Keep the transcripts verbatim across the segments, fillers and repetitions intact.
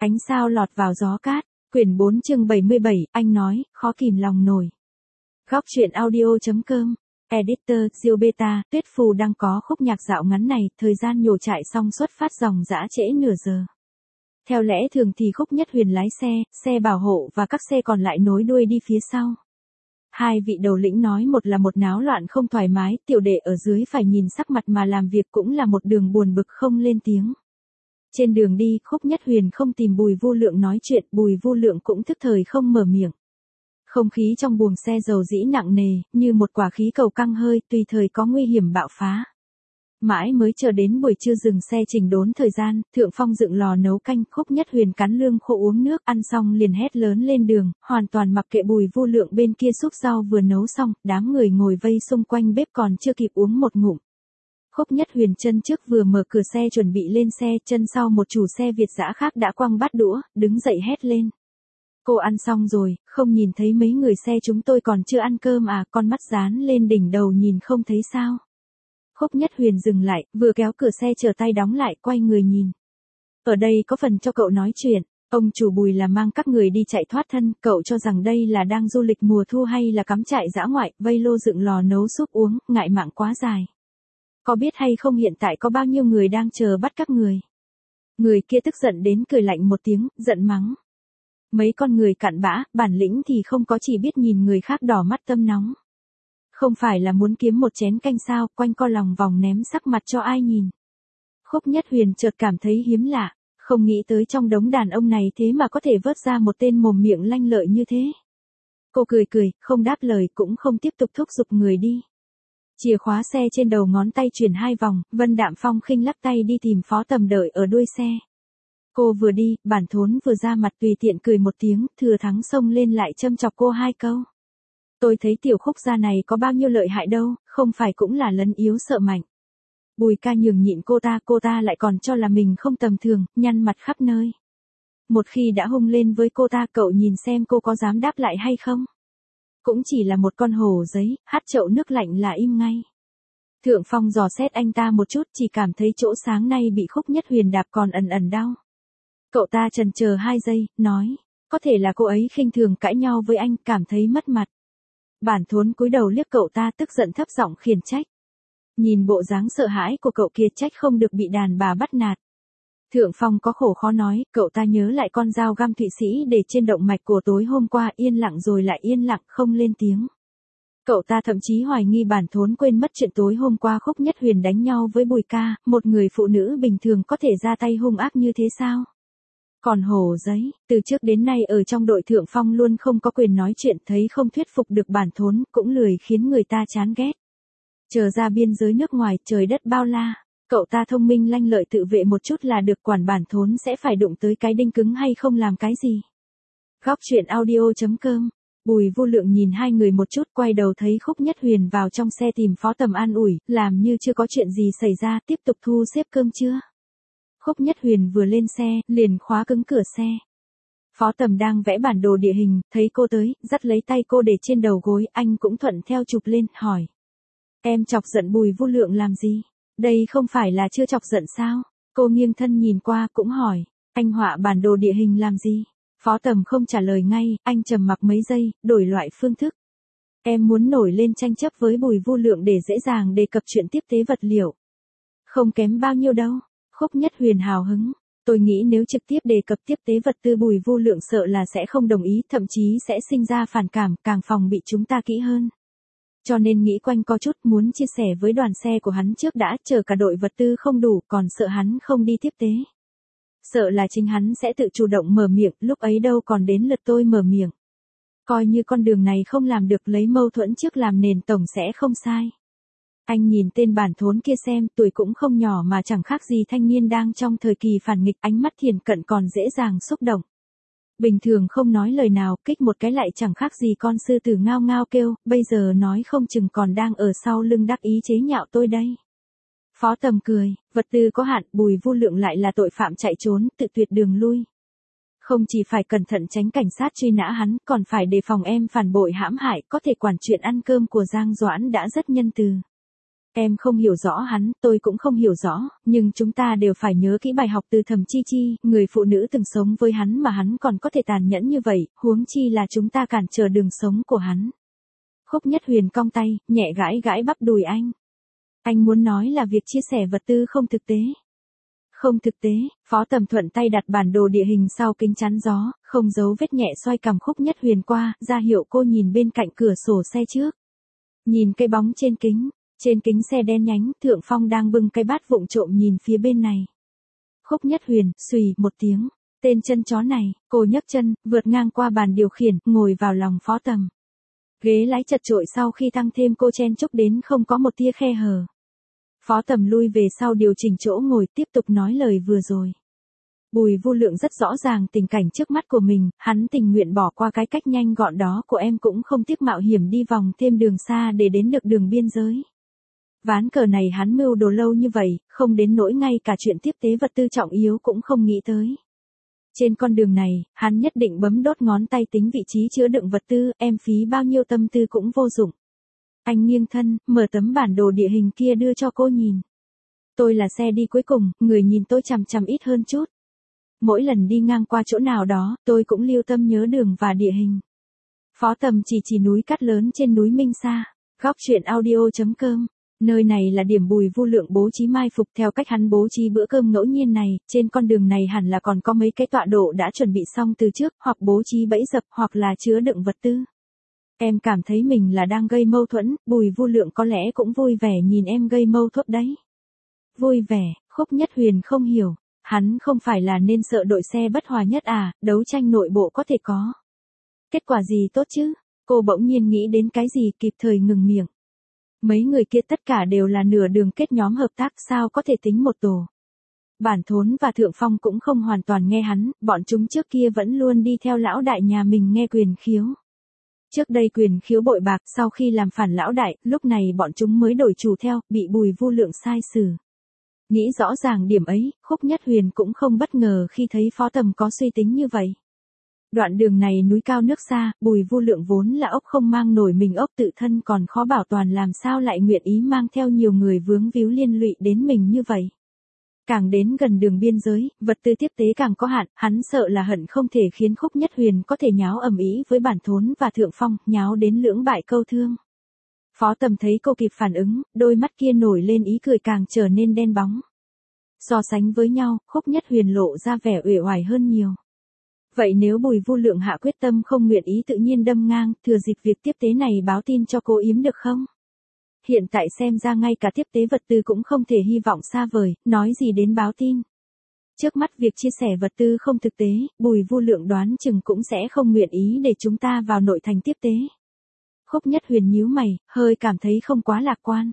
Ánh sao lọt vào gió cát, quyển bốn chương bảy mươi bảy, anh nói, khó kìm lòng nổi. Góc truyện audio.com, Editor, Diêu Beta, Tuyết Phù đang có khúc nhạc dạo ngắn này, thời gian nhổ chạy xong xuất phát dòng dã trễ nửa giờ. Theo lẽ thường thì Khúc Nhất Huyền lái xe, xe bảo hộ và các xe còn lại nối đuôi đi phía sau. Hai vị đầu lĩnh nói một là một náo loạn không thoải mái, tiểu đệ ở dưới phải nhìn sắc mặt mà làm việc cũng là một đường buồn bực không lên tiếng. Trên đường đi, Khúc Nhất Huyền không tìm Bùi Vu Lượng nói chuyện, Bùi Vu Lượng cũng thức thời không mở miệng. Không khí trong buồng xe dầu dĩ nặng nề, như một quả khí cầu căng hơi, tùy thời có nguy hiểm bạo phá. Mãi mới chờ đến buổi trưa dừng xe chỉnh đốn thời gian, Thượng Phong dựng lò nấu canh, Khúc Nhất Huyền cắn lương khô uống nước, ăn xong liền hét lớn lên đường, hoàn toàn mặc kệ Bùi Vu Lượng bên kia xúc rau vừa nấu xong, đám người ngồi vây xung quanh bếp còn chưa kịp uống một ngụm. Khúc Nhất Huyền chân trước vừa mở cửa xe chuẩn bị lên xe, chân sau một chủ xe Việt dã khác đã quăng bát đũa, đứng dậy hét lên. Cô ăn xong rồi, không nhìn thấy mấy người xe chúng tôi còn chưa ăn cơm à, con mắt dán lên đỉnh đầu nhìn không thấy sao. Khúc Nhất Huyền dừng lại, vừa kéo cửa xe chờ tay đóng lại, quay người nhìn. Ở đây có phần cho cậu nói chuyện, ông chủ Bùi là mang các người đi chạy thoát thân, cậu cho rằng đây là đang du lịch mùa thu hay là cắm trại dã ngoại, vây lô dựng lò nấu súp uống, ngại mạng quá dài. Có biết hay không hiện tại có bao nhiêu người đang chờ bắt các người? Người kia tức giận đến cười lạnh một tiếng, giận mắng. Mấy con người cặn bã, bản lĩnh thì không có, chỉ biết nhìn người khác đỏ mắt tâm nóng. Không phải là muốn kiếm một chén canh sao, quanh co lòng vòng ném sắc mặt cho ai nhìn. Khúc Nhất Huyền chợt cảm thấy hiếm lạ, không nghĩ tới trong đống đàn ông này thế mà có thể vớt ra một tên mồm miệng lanh lợi như thế. Cô cười cười, không đáp lời cũng không tiếp tục thúc giục người đi. Chìa khóa xe trên đầu ngón tay chuyển hai vòng, Vân Đạm Phong khinh lắc tay đi tìm Phó Tầm đợi ở đuôi xe. Cô vừa đi, Bản Thốn vừa ra mặt tùy tiện cười một tiếng, Thừa Thắng xông lên lại châm chọc cô hai câu. Tôi thấy tiểu Khúc gia này có bao nhiêu lợi hại đâu, không phải cũng là lấn yếu sợ mạnh. Bùi ca nhường nhịn cô ta, cô ta lại còn cho là mình không tầm thường, nhăn mặt khắp nơi. Một khi đã hung lên với cô ta, cậu nhìn xem cô có dám đáp lại hay không. Cũng chỉ là một con hổ giấy, hắt chậu nước lạnh là im ngay. Thượng Phong dò xét anh ta một chút, chỉ cảm thấy chỗ sáng nay bị Khúc Nhất Huyền đạp còn ẩn ẩn đau. Cậu ta chần chờ hai giây, nói, có thể là cô ấy khinh thường cãi nhau với anh, cảm thấy mất mặt. Bản Thốn cúi đầu liếc cậu ta, tức giận thấp giọng khiển trách. Nhìn bộ dáng sợ hãi của cậu kia, trách không được bị đàn bà bắt nạt. Thượng Phong có khổ khó nói, cậu ta nhớ lại con dao găm Thụy Sĩ để trên động mạch của tối hôm qua, yên lặng rồi lại yên lặng, không lên tiếng. Cậu ta thậm chí hoài nghi Bản Thốn quên mất chuyện tối hôm qua Khúc Nhất Huyền đánh nhau với Bùi ca, một người phụ nữ bình thường có thể ra tay hung ác như thế sao? Còn hổ giấy, từ trước đến nay ở trong đội Thượng Phong luôn không có quyền nói chuyện, thấy không thuyết phục được Bản Thốn, cũng lười khiến người ta chán ghét. Chờ ra biên giới nước ngoài, trời đất bao la, cậu ta thông minh lanh lợi tự vệ một chút là được, quản Bản Thốn sẽ phải đụng tới cái đinh cứng hay không làm cái gì. Góc truyện audio.com, Bùi Vu Lượng nhìn hai người một chút, quay đầu thấy Khúc Nhất Huyền vào trong xe tìm Phó Tầm an ủi, làm như chưa có chuyện gì xảy ra, tiếp tục thu xếp cơm trưa. Khúc Nhất Huyền vừa lên xe, liền khóa cứng cửa xe. Phó Tầm đang vẽ bản đồ địa hình, thấy cô tới, dắt lấy tay cô để trên đầu gối, anh cũng thuận theo chụp lên, hỏi. Em chọc giận Bùi Vu Lượng làm gì? Đây không phải là chưa chọc giận sao? Cô nghiêng thân nhìn qua, cũng hỏi. Anh họa bản đồ địa hình làm gì? Phó Tầm không trả lời ngay, anh trầm mặc mấy giây, đổi loại phương thức. Em muốn nổi lên tranh chấp với Bùi Vu Lượng để dễ dàng đề cập chuyện tiếp tế vật liệu. Không kém bao nhiêu đâu. Khúc Nhất Huyền hào hứng. Tôi nghĩ nếu trực tiếp đề cập tiếp tế vật tư, Bùi Vu Lượng sợ là sẽ không đồng ý, thậm chí sẽ sinh ra phản cảm, càng phòng bị chúng ta kỹ hơn. Cho nên nghĩ quanh co chút, muốn chia sẻ với đoàn xe của hắn trước đã, chờ cả đội vật tư không đủ, còn sợ hắn không đi tiếp tế. Sợ là chính hắn sẽ tự chủ động mở miệng, lúc ấy đâu còn đến lượt tôi mở miệng. Coi như con đường này không làm được, lấy mâu thuẫn trước làm nền tổng sẽ không sai. Anh nhìn tên Bản Thốn kia xem, tuổi cũng không nhỏ mà chẳng khác gì thanh niên đang trong thời kỳ phản nghịch, ánh mắt thiền cận còn dễ dàng xúc động. Bình thường không nói lời nào, kích một cái lại chẳng khác gì con sư tử ngao ngao kêu, bây giờ nói không chừng còn đang ở sau lưng đắc ý chế nhạo tôi đây. Phó Tầm cười, vật tư có hạn, Bùi Vu Lượng lại là tội phạm chạy trốn, tự tuyệt đường lui. Không chỉ phải cẩn thận tránh cảnh sát truy nã hắn, còn phải đề phòng em phản bội hãm hại, có thể quản chuyện ăn cơm của Giang Doãn đã rất nhân từ. Em không hiểu rõ hắn, tôi cũng không hiểu rõ, nhưng chúng ta đều phải nhớ kỹ bài học từ Thẩm Chi Chi, người phụ nữ từng sống với hắn mà hắn còn có thể tàn nhẫn như vậy, huống chi là chúng ta cản trở đường sống của hắn. Khúc Nhất Huyền cong tay, nhẹ gãi gãi bắp đùi anh. Anh muốn nói là việc chia sẻ vật tư không thực tế. Không thực tế, Phó Tầm thuận tay đặt bản đồ địa hình sau kính chắn gió, không giấu vết nhẹ xoay cằm Khúc Nhất Huyền qua, ra hiệu cô nhìn bên cạnh cửa sổ xe trước. Nhìn cái bóng trên kính, trên kính xe đen nhánh, Thượng Phong đang bưng cái bát vụng trộm nhìn phía bên này. Khúc Nhất Huyền, xùy một tiếng, tên chân chó này, cô nhấc chân, vượt ngang qua bàn điều khiển, ngồi vào lòng Phó Tầm. Ghế lái chật chội sau khi tăng thêm cô chen chúc đến không có một tia khe hở. Phó Tầm lui về sau điều chỉnh chỗ ngồi tiếp tục nói lời vừa rồi. Bùi Vu Lượng rất rõ ràng tình cảnh trước mắt của mình, hắn tình nguyện bỏ qua cái cách nhanh gọn đó của em cũng không tiếc mạo hiểm đi vòng thêm đường xa để đến được đường biên giới. Ván cờ này hắn mưu đồ lâu như vậy, không đến nỗi ngay cả chuyện tiếp tế vật tư trọng yếu cũng không nghĩ tới. Trên con đường này, hắn nhất định bấm đốt ngón tay tính vị trí chứa đựng vật tư, em phí bao nhiêu tâm tư cũng vô dụng. Anh nghiêng thân, mở tấm bản đồ địa hình kia đưa cho cô nhìn. Tôi là xe đi cuối cùng, người nhìn tôi chằm chằm ít hơn chút. Mỗi lần đi ngang qua chỗ nào đó, tôi cũng lưu tâm nhớ đường và địa hình. Phó Tầm chỉ chỉ núi cát lớn trên núi Minh Sa. Góc truyện audio chấm com. Nơi này là điểm Bùi Vu Lượng bố trí mai phục theo cách hắn bố trí bữa cơm ngẫu nhiên này, trên con đường này hẳn là còn có mấy cái tọa độ đã chuẩn bị xong từ trước, hoặc bố trí bẫy dập hoặc là chứa đựng vật tư. Em cảm thấy mình là đang gây mâu thuẫn, Bùi Vu Lượng có lẽ cũng vui vẻ nhìn em gây mâu thuẫn đấy. Vui vẻ, Khúc Nhất Huyền không hiểu, hắn không phải là nên sợ đội xe bất hòa nhất à, đấu tranh nội bộ có thể có. Kết quả gì tốt chứ? Cô bỗng nhiên nghĩ đến cái gì kịp thời ngừng miệng. Mấy người kia tất cả đều là nửa đường kết nhóm hợp tác sao có thể tính một tổ. Bản Thốn và Thượng Phong cũng không hoàn toàn nghe hắn, bọn chúng trước kia vẫn luôn đi theo lão đại nhà mình nghe Quyền Khiếu. Trước đây Quyền Khiếu bội bạc, sau khi làm phản lão đại, lúc này bọn chúng mới đổi chủ theo, bị Bùi Vu Lượng sai xử. Nghĩ rõ ràng điểm ấy, Khúc Nhất Huyền cũng không bất ngờ khi thấy Phó Tầm có suy tính như vậy. Đoạn đường này núi cao nước xa, Bùi Vu Lượng vốn là ốc không mang nổi mình ốc tự thân còn khó bảo toàn làm sao lại nguyện ý mang theo nhiều người vướng víu liên lụy đến mình như vậy. Càng đến gần đường biên giới, vật tư tiếp tế càng có hạn, hắn sợ là hận không thể khiến Khúc Nhất Huyền có thể nháo ầm ĩ với Bản Thốn và Thượng Phong, nháo đến lưỡng bại câu thương. Phó Tầm thấy cô kịp phản ứng, đôi mắt kia nổi lên ý cười càng trở nên đen bóng. So sánh với nhau, Khúc Nhất Huyền lộ ra vẻ uể oải hơn nhiều. Vậy nếu Bùi Vu Lượng hạ quyết tâm không nguyện ý tự nhiên đâm ngang, thừa dịp việc tiếp tế này báo tin cho cô Yếm được không? Hiện tại xem ra ngay cả tiếp tế vật tư cũng không thể hy vọng xa vời, nói gì đến báo tin. Trước mắt việc chia sẻ vật tư không thực tế, Bùi Vu Lượng đoán chừng cũng sẽ không nguyện ý để chúng ta vào nội thành tiếp tế. Khúc Nhất Huyền nhíu mày, hơi cảm thấy không quá lạc quan.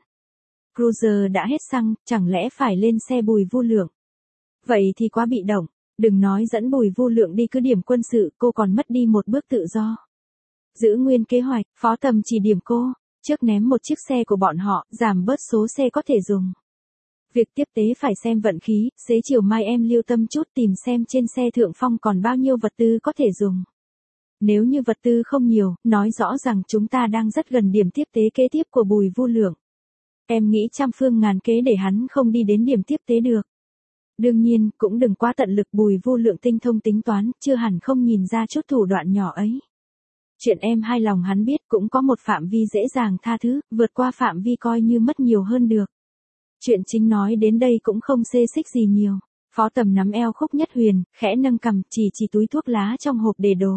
Cruiser đã hết xăng, chẳng lẽ phải lên xe Bùi Vu Lượng? Vậy thì quá bị động. Đừng nói dẫn Bùi Vu Lượng đi cứ điểm quân sự, cô còn mất đi một bước tự do. Giữ nguyên kế hoạch, Phó Tầm chỉ điểm cô, trước ném một chiếc xe của bọn họ, giảm bớt số xe có thể dùng. Việc tiếp tế phải xem vận khí, xế chiều mai em lưu tâm chút tìm xem trên xe Thượng Phong còn bao nhiêu vật tư có thể dùng. Nếu như vật tư không nhiều, nói rõ rằng chúng ta đang rất gần điểm tiếp tế kế tiếp của Bùi Vu Lượng. Em nghĩ trăm phương ngàn kế để hắn không đi đến điểm tiếp tế được. Đương nhiên, cũng đừng quá tận lực, Bùi Vu Lượng tinh thông tính toán, chưa hẳn không nhìn ra chút thủ đoạn nhỏ ấy. Chuyện em hai lòng hắn biết cũng có một phạm vi dễ dàng tha thứ, vượt qua phạm vi coi như mất nhiều hơn được. Chuyện chính nói đến đây cũng không xê xích gì nhiều. Phó Tầm nắm eo Khúc Nhất Huyền, khẽ nâng cằm, chỉ chỉ túi thuốc lá trong hộp để đồ.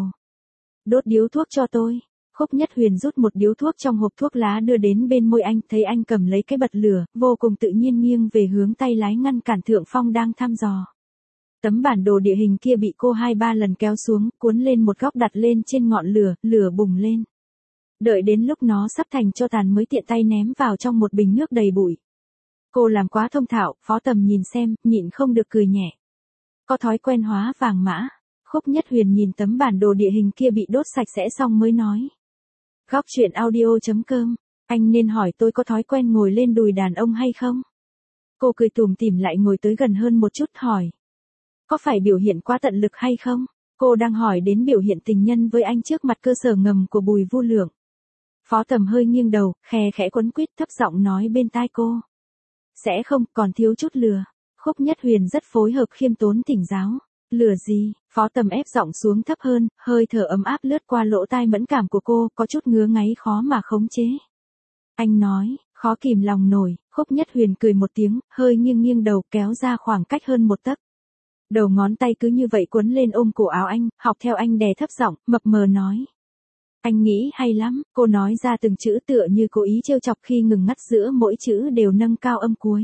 Đốt điếu thuốc cho tôi. Khúc Nhất Huyền rút một điếu thuốc trong hộp thuốc lá đưa đến bên môi anh, thấy anh cầm lấy cái bật lửa, vô cùng tự nhiên nghiêng về hướng tay lái ngăn cản Thượng Phong đang thăm dò. Tấm bản đồ địa hình kia bị cô hai ba lần kéo xuống, cuốn lên một góc đặt lên trên ngọn lửa, lửa bùng lên. Đợi đến lúc nó sắp thành tro tàn mới tiện tay ném vào trong một bình nước đầy bụi. Cô làm quá thông thạo, Phó Tầm nhìn xem, nhịn không được cười nhẹ. Có thói quen hóa vàng mã. Khúc Nhất Huyền nhìn tấm bản đồ địa hình kia bị đốt sạch sẽ xong mới nói. Góc truyện audio chấm com, anh nên hỏi tôi có thói quen ngồi lên đùi đàn ông hay không? Cô cười tủm tỉm lại ngồi tới gần hơn một chút hỏi. Có phải biểu hiện quá tận lực hay không? Cô đang hỏi đến biểu hiện tình nhân với anh trước mặt cơ sở ngầm của Bùi Vu Lượng. Phó Tầm hơi nghiêng đầu, khe khẽ quấn quýt thấp giọng nói bên tai cô. Sẽ không, còn thiếu chút lừa. Khúc Nhất Huyền rất phối hợp khiêm tốn thỉnh giáo. Lừa gì? Phó Tầm ép giọng xuống thấp hơn, hơi thở ấm áp lướt qua lỗ tai mẫn cảm của cô, có chút ngứa ngáy khó mà khống chế. Anh nói, khó kìm lòng nổi. Khúc Nhất Huyền cười một tiếng, hơi nghiêng nghiêng đầu kéo ra khoảng cách hơn một tấc. Đầu ngón tay cứ như vậy quấn lên ôm cổ áo anh, học theo anh đè thấp giọng, mập mờ nói. Anh nghĩ hay lắm, cô nói ra từng chữ tựa như cố ý trêu chọc khi ngừng ngắt giữa mỗi chữ đều nâng cao âm cuối.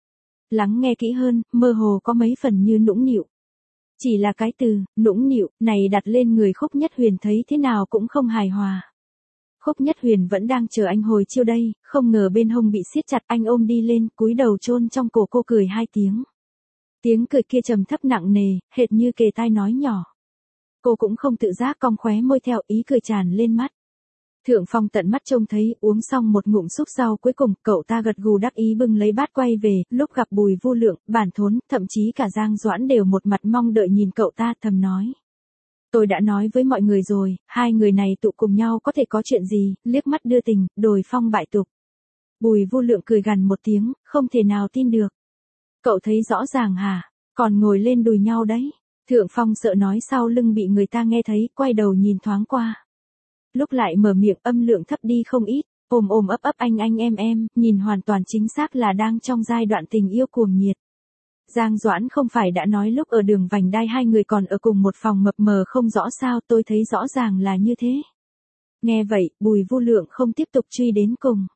Lắng nghe kỹ hơn, mơ hồ có mấy phần như nũng nịu. Chỉ là cái từ, nũng nịu, này đặt lên người Khúc Nhất Huyền thấy thế nào cũng không hài hòa. Khúc Nhất Huyền vẫn đang chờ anh hồi chiêu đây, không ngờ bên hông bị siết chặt, anh ôm đi lên, cúi đầu chôn trong cổ cô cười hai tiếng. Tiếng cười kia trầm thấp nặng nề, hệt như kề tai nói nhỏ. Cô cũng không tự giác cong khóe môi theo, ý cười tràn lên mắt. Thượng Phong tận mắt trông thấy, uống xong một ngụm súp sau cuối cùng, cậu ta gật gù đắc ý bưng lấy bát quay về, lúc gặp Bùi Vu Lượng, Bản Thốn, thậm chí cả Giang Doãn đều một mặt mong đợi nhìn cậu ta, thầm nói. Tôi đã nói với mọi người rồi, hai người này tụ cùng nhau có thể có chuyện gì, liếc mắt đưa tình, đồi phong bại tục. Bùi Vu Lượng cười gằn một tiếng, không thể nào tin được. Cậu thấy rõ ràng hả, còn ngồi lên đùi nhau đấy. Thượng Phong sợ nói sau lưng bị người ta nghe thấy, quay đầu nhìn thoáng qua. Lúc lại mở miệng âm lượng thấp đi không ít, ôm ôm ấp ấp anh anh em em, nhìn hoàn toàn chính xác là đang trong giai đoạn tình yêu cuồng nhiệt. Giang Doãn không phải đã nói lúc ở đường vành đai hai người còn ở cùng một phòng mập mờ không rõ sao, tôi thấy rõ ràng là như thế. Nghe vậy, Bùi Vu Lượng không tiếp tục truy đến cùng.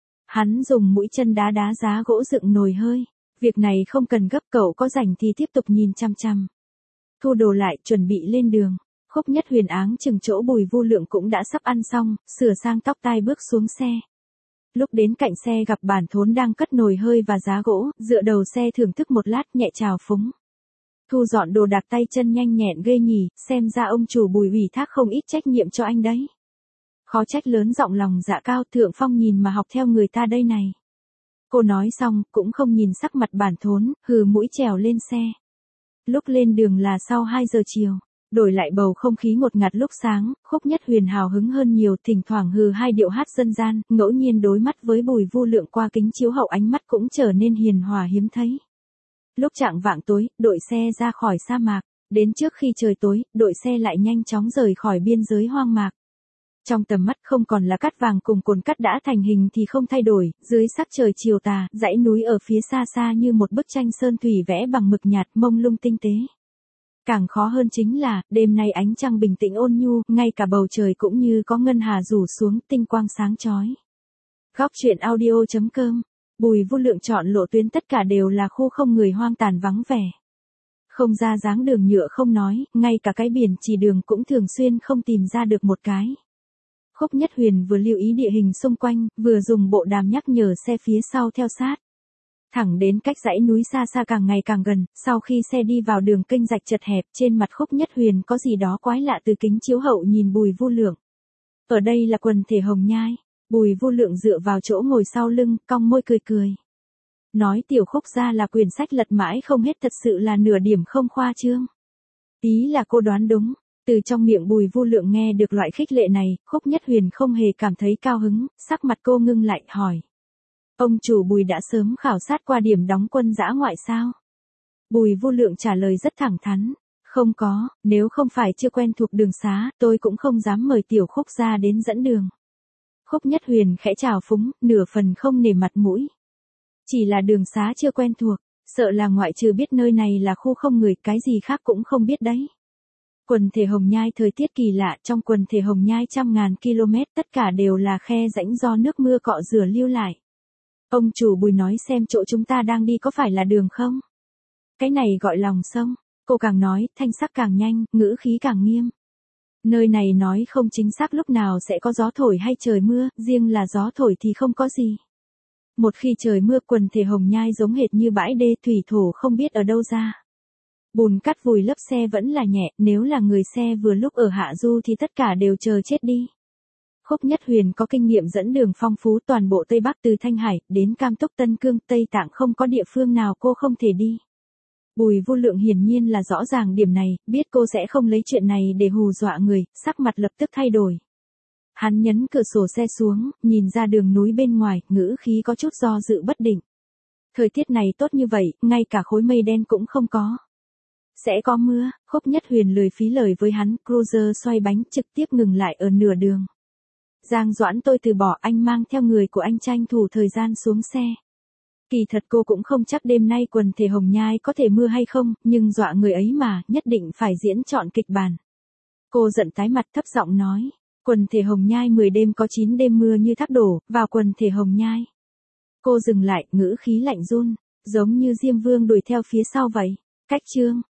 Hắn dùng mũi chân đá đá giá gỗ dựng nồi hơi. Việc này không cần gấp, cậu có rảnh thì tiếp tục nhìn chăm chăm. Thu đồ lại, chuẩn bị lên đường. Khúc Nhất Huyền áng chừng chỗ Bùi Vu Lượng cũng đã sắp ăn xong, sửa sang tóc tai bước xuống xe. Lúc đến cạnh xe gặp Bản Thốn đang cất nồi hơi và giá gỗ, dựa đầu xe thưởng thức một lát nhẹ chào phúng. Thu dọn đồ đạc tay chân nhanh nhẹn ghê nhỉ, xem ra ông chủ Bùi ủy thác không ít trách nhiệm cho anh đấy. Khó trách lớn giọng lòng dạ cao, Thượng Phong nhìn mà học theo người ta đây này. Cô nói xong, cũng không nhìn sắc mặt Bản Thốn, hừ mũi trèo lên xe. Lúc lên đường là sau hai giờ chiều, đổi lại bầu không khí ngột ngạt lúc sáng, Khúc Nhất Huyền hào hứng hơn nhiều, thỉnh thoảng hừ hai điệu hát dân gian, ngẫu nhiên đối mắt với Bùi Vu Lượng qua kính chiếu hậu ánh mắt cũng trở nên hiền hòa hiếm thấy. Lúc chạng vạng tối, đội xe ra khỏi sa mạc, đến trước khi trời tối, đội xe lại nhanh chóng rời khỏi biên giới hoang mạc. Trong tầm mắt không còn là cát vàng cùng cồn cát đã thành hình thì không thay đổi, dưới sắc trời chiều tà, dãy núi ở phía xa xa như một bức tranh sơn thủy vẽ bằng mực nhạt mông lung tinh tế. Càng khó hơn chính là, đêm nay ánh trăng bình tĩnh ôn nhu, ngay cả bầu trời cũng như có ngân hà rủ xuống, tinh quang sáng chói. Góc truyện audio chấm com, Bùi Vu Lượng chọn lộ tuyến tất cả đều là khu không người hoang tàn vắng vẻ. Không ra dáng đường nhựa không nói, ngay cả cái biển chỉ đường cũng thường xuyên không tìm ra được một cái. Khúc Nhất Huyền vừa lưu ý địa hình xung quanh, vừa dùng bộ đàm nhắc nhở xe phía sau theo sát. Thẳng đến cách dãy núi xa xa càng ngày càng gần, sau khi xe đi vào đường kênh rạch chật hẹp, trên mặt Khúc Nhất Huyền có gì đó quái lạ từ kính chiếu hậu nhìn Bùi Vu Lượng. Ở đây là quần thể Hồng Nhai, Bùi Vu Lượng dựa vào chỗ ngồi sau lưng, cong môi cười cười. Nói tiểu Khúc ra là quyển sách lật mãi không hết, thật sự là nửa điểm không khoa trương. Ý là cô đoán đúng. Từ trong miệng Bùi Vu Lượng nghe được loại khích lệ này, Khúc Nhất Huyền không hề cảm thấy cao hứng, sắc mặt cô ngưng lại, hỏi. Ông chủ Bùi đã sớm khảo sát qua điểm đóng quân dã ngoại sao? Bùi Vu Lượng trả lời rất thẳng thắn. Không có, nếu không phải chưa quen thuộc đường xá, tôi cũng không dám mời tiểu Khúc ra đến dẫn đường. Khúc Nhất Huyền khẽ chào phúng, nửa phần không nể mặt mũi. Chỉ là đường xá chưa quen thuộc, sợ là ngoại trừ biết nơi này là khu không người, cái gì khác cũng không biết đấy. Quần thể Hồng Nhai thời tiết kỳ lạ, trong quần thể Hồng Nhai trăm ngàn km tất cả đều là khe rãnh do nước mưa cọ rửa lưu lại. Ông chủ Bùi nói xem chỗ chúng ta đang đi có phải là đường không? Cái này gọi lòng sông. Cô càng nói, thanh sắc càng nhanh, ngữ khí càng nghiêm. Nơi này nói không chính xác lúc nào sẽ có gió thổi hay trời mưa, riêng là gió thổi thì không có gì. Một khi trời mưa quần thể Hồng Nhai giống hệt như bãi đê thủy thổ không biết ở đâu ra. Bùn cát vùi lấp xe vẫn là nhẹ, nếu là người xe vừa lúc ở hạ du thì tất cả đều chờ chết đi. Khúc Nhất Huyền có kinh nghiệm dẫn đường phong phú, toàn bộ Tây Bắc từ Thanh Hải đến Cam Túc Tân Cương, Tây Tạng không có địa phương nào cô không thể đi. Bùi Vu Lượng hiển nhiên là rõ ràng điểm này, biết cô sẽ không lấy chuyện này để hù dọa người, sắc mặt lập tức thay đổi. Hắn nhấn cửa sổ xe xuống, nhìn ra đường núi bên ngoài, ngữ khí có chút do dự bất định. Thời tiết này tốt như vậy, ngay cả khối mây đen cũng không có. Sẽ có mưa, Khúc Nhất Huyền lười phí lời với hắn, cruiser xoay bánh trực tiếp ngừng lại ở nửa đường. Giang Doãn tôi từ bỏ, anh mang theo người của anh tranh thủ thời gian xuống xe. Kỳ thật cô cũng không chắc đêm nay quần thể Hồng Nhai có thể mưa hay không, nhưng dọa người ấy mà, nhất định phải diễn trọn kịch bản. Cô giận tái mặt thấp giọng nói, quần thể Hồng Nhai mười đêm có chín đêm mưa như thác đổ, vào quần thể Hồng Nhai. Cô dừng lại, ngữ khí lạnh run, giống như Diêm Vương đuổi theo phía sau vậy. Cách chương